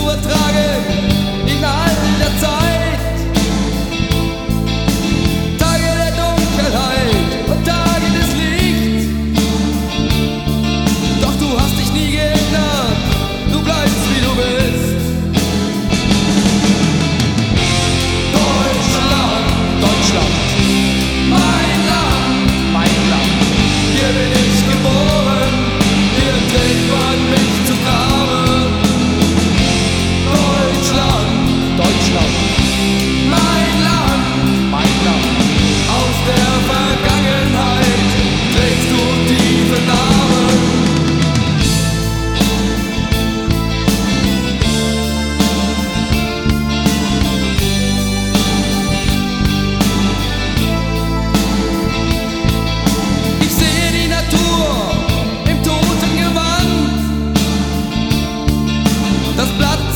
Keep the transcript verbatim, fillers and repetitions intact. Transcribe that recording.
ertragen in all der Zeit. Tage der Dunkelheit und Tage des Lichts. Doch du hast dich nie geändert, du bleibst wie du bist. Deutschland, Deutschland, mein Land, mein Land. Hier bin ich geboren, hier trägt man mich zu Grabe. Deutschland, Deutschland, mein Land, mein Land. Aus der Vergangenheit trägst du tiefe Narben. Ich sehe die Natur im toten Gewand. Das Blatt